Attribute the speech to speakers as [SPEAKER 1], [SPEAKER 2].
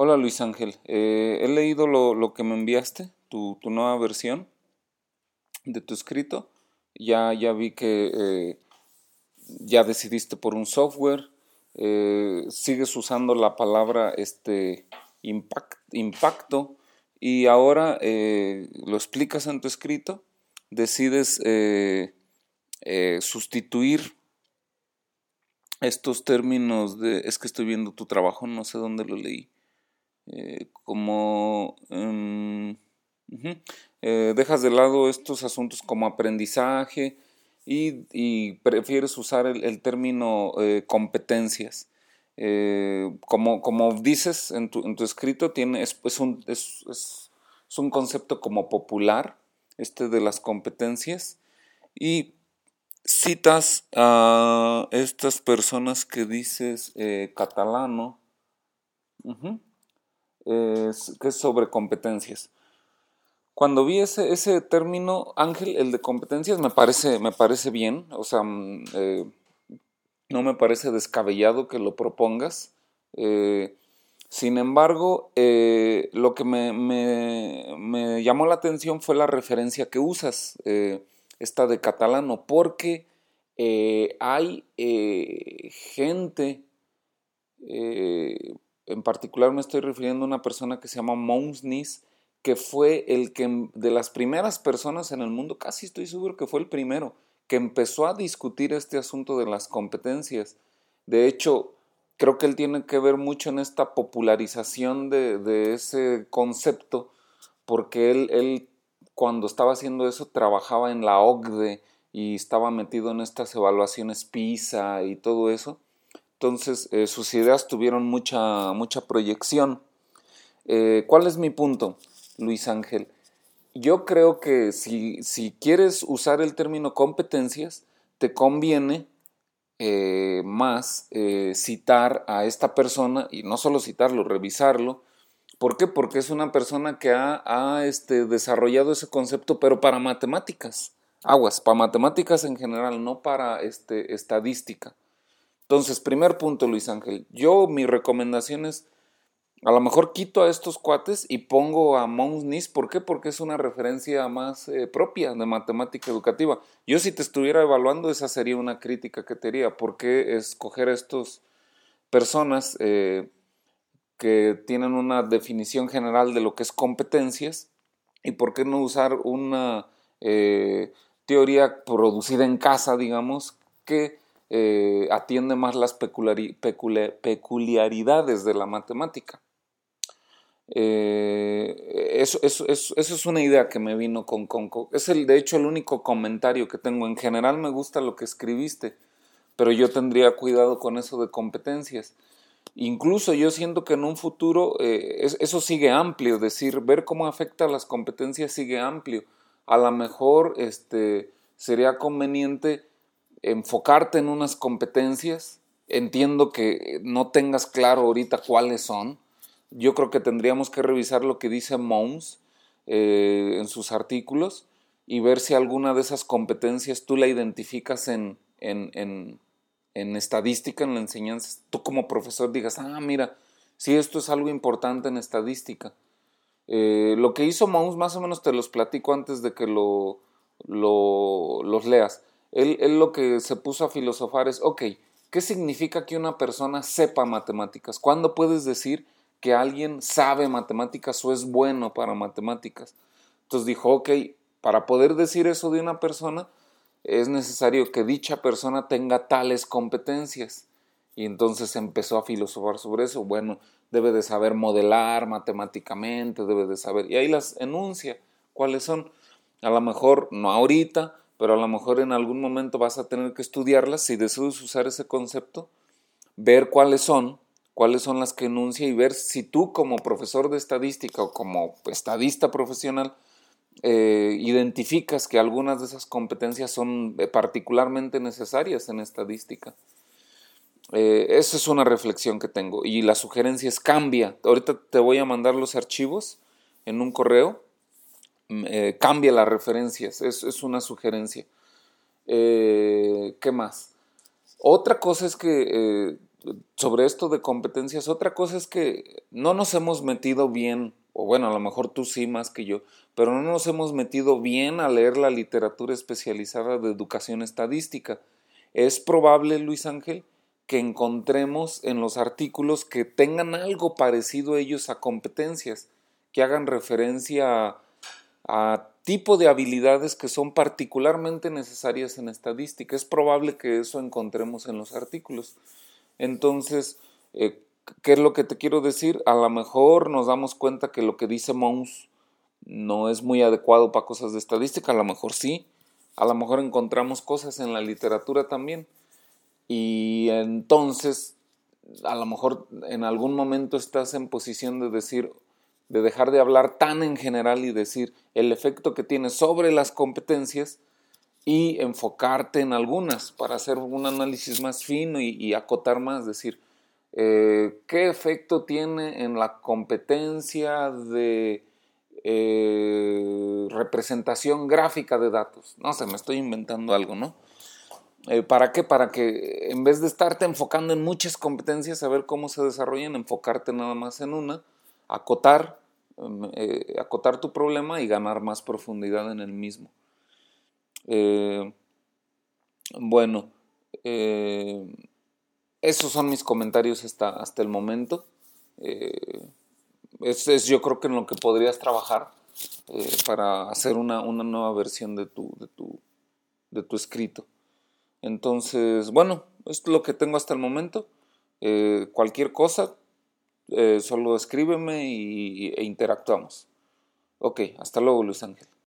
[SPEAKER 1] Hola Luis Ángel. He leído lo que me enviaste, tu nueva versión de tu escrito. Ya vi que ya decidiste por un software. Sigues usando la palabra impacto, y ahora lo explicas en tu escrito. Decides sustituir estos términos es que estoy viendo tu trabajo, no sé dónde lo leí. Como ujú, dejas de lado estos asuntos como aprendizaje, y prefieres usar el término competencias. Como dices en tu escrito, es un concepto como popular, de las competencias, y citas a estas personas que dices, Catalano, ujú, que es sobre competencias. Cuando vi ese término, Ángel, el de competencias, me parece bien. O sea, no me parece descabellado que lo propongas. Eh, Sin embargo, lo que me llamó la atención fue la referencia que usas, esta de catalano, porque hay gente, en particular me estoy refiriendo a una persona que se llama Mons Nis, que fue el que de las primeras personas en el mundo, casi estoy seguro que fue el primero, que empezó a discutir este asunto de las competencias. De hecho, creo que él tiene que ver mucho en esta popularización de ese concepto, porque él cuando estaba haciendo eso trabajaba en la OCDE y estaba metido en estas evaluaciones PISA y todo eso. Entonces, sus ideas tuvieron mucha proyección. ¿Cuál es mi punto, Luis Ángel? Yo creo que si quieres usar el término competencias, te conviene más citar a esta persona, y no solo citarlo, revisarlo. ¿Por qué? Porque es una persona que ha desarrollado ese concepto, pero para matemáticas. Aguas, para matemáticas en general, no para estadística. Entonces, primer punto, Luis Ángel. Mi recomendación es, a lo mejor quito a estos cuates y pongo a Mons Nis. ¿Por qué? Porque es una referencia más propia de matemática educativa. Yo, si te estuviera evaluando, esa sería una crítica que te haría. ¿Por qué escoger a estas personas que tienen una definición general de lo que es competencias? ¿Y por qué no usar una teoría producida en casa, digamos, que atiende más las peculiaridades de la matemática? Eso es una idea que me vino es de hecho el único comentario que tengo. En general me gusta lo que escribiste, pero yo tendría cuidado con eso de competencias. Incluso yo siento que en un futuro eso sigue amplio, es decir, ver cómo afecta a las competencias sigue amplio. A lo mejor sería conveniente enfocarte en unas competencias. Entiendo que no tengas claro ahorita cuáles son. Yo creo que tendríamos que revisar lo que dice Mons en sus artículos, y ver si alguna de esas competencias tú la identificas en estadística, en la enseñanza. Tú como profesor digas, mira, si esto es algo importante en estadística. Lo que hizo Mons, más o menos te los platico antes de que los leas. Él lo que se puso a filosofar es, ok, ¿qué significa que una persona sepa matemáticas? ¿Cuándo puedes decir que alguien sabe matemáticas o es bueno para matemáticas? Entonces dijo, ok, para poder decir eso de una persona, es necesario que dicha persona tenga tales competencias. Y entonces empezó a filosofar sobre eso. Bueno, debe de saber modelar matemáticamente, debe de saber, y ahí las enuncia cuáles son. A lo mejor no ahorita, pero a lo mejor en algún momento vas a tener que estudiarlas. Si deseas usar ese concepto, ver cuáles son las que enuncia, y ver si tú como profesor de estadística o como estadista profesional identificas que algunas de esas competencias son particularmente necesarias en estadística. Esa es una reflexión que tengo, y la sugerencia es cambia. Ahorita te voy a mandar los archivos en un correo. Cambia las referencias, es una sugerencia. ¿Qué más? Otra cosa es que sobre esto de competencias, otra cosa es que no nos hemos metido bien, o bueno, a lo mejor tú sí más que yo, pero no nos hemos metido bien a leer la literatura especializada de educación estadística. Es probable, Luis Ángel, que encontremos en los artículos que tengan algo parecido ellos a competencias, que hagan referencia a tipo de habilidades que son particularmente necesarias en estadística. Es probable que eso encontremos en los artículos. Entonces, ¿qué es lo que te quiero decir? A lo mejor nos damos cuenta que lo que dice Mons no es muy adecuado para cosas de estadística, a lo mejor sí, a lo mejor encontramos cosas en la literatura también, y entonces a lo mejor en algún momento estás en posición de decir, de dejar de hablar tan en general y decir el efecto que tiene sobre las competencias y enfocarte en algunas para hacer un análisis más fino y acotar más, decir, ¿qué efecto tiene en la competencia de representación gráfica de datos? No sé, me estoy inventando algo, ¿no? ¿Para qué? Para que en vez de estarte enfocando en muchas competencias, a ver cómo se desarrollan, enfocarte nada más en una, acotar, acotar tu problema y ganar más profundidad en el mismo. Eh, bueno, eh, esos son mis comentarios hasta el momento. Eh, es yo creo que en lo que podrías trabajar para hacer una nueva versión de tu escrito. Entonces, bueno, esto es lo que tengo hasta el momento. Cualquier cosa, solo escríbeme e interactuamos. Ok, hasta luego, Luis Ángel.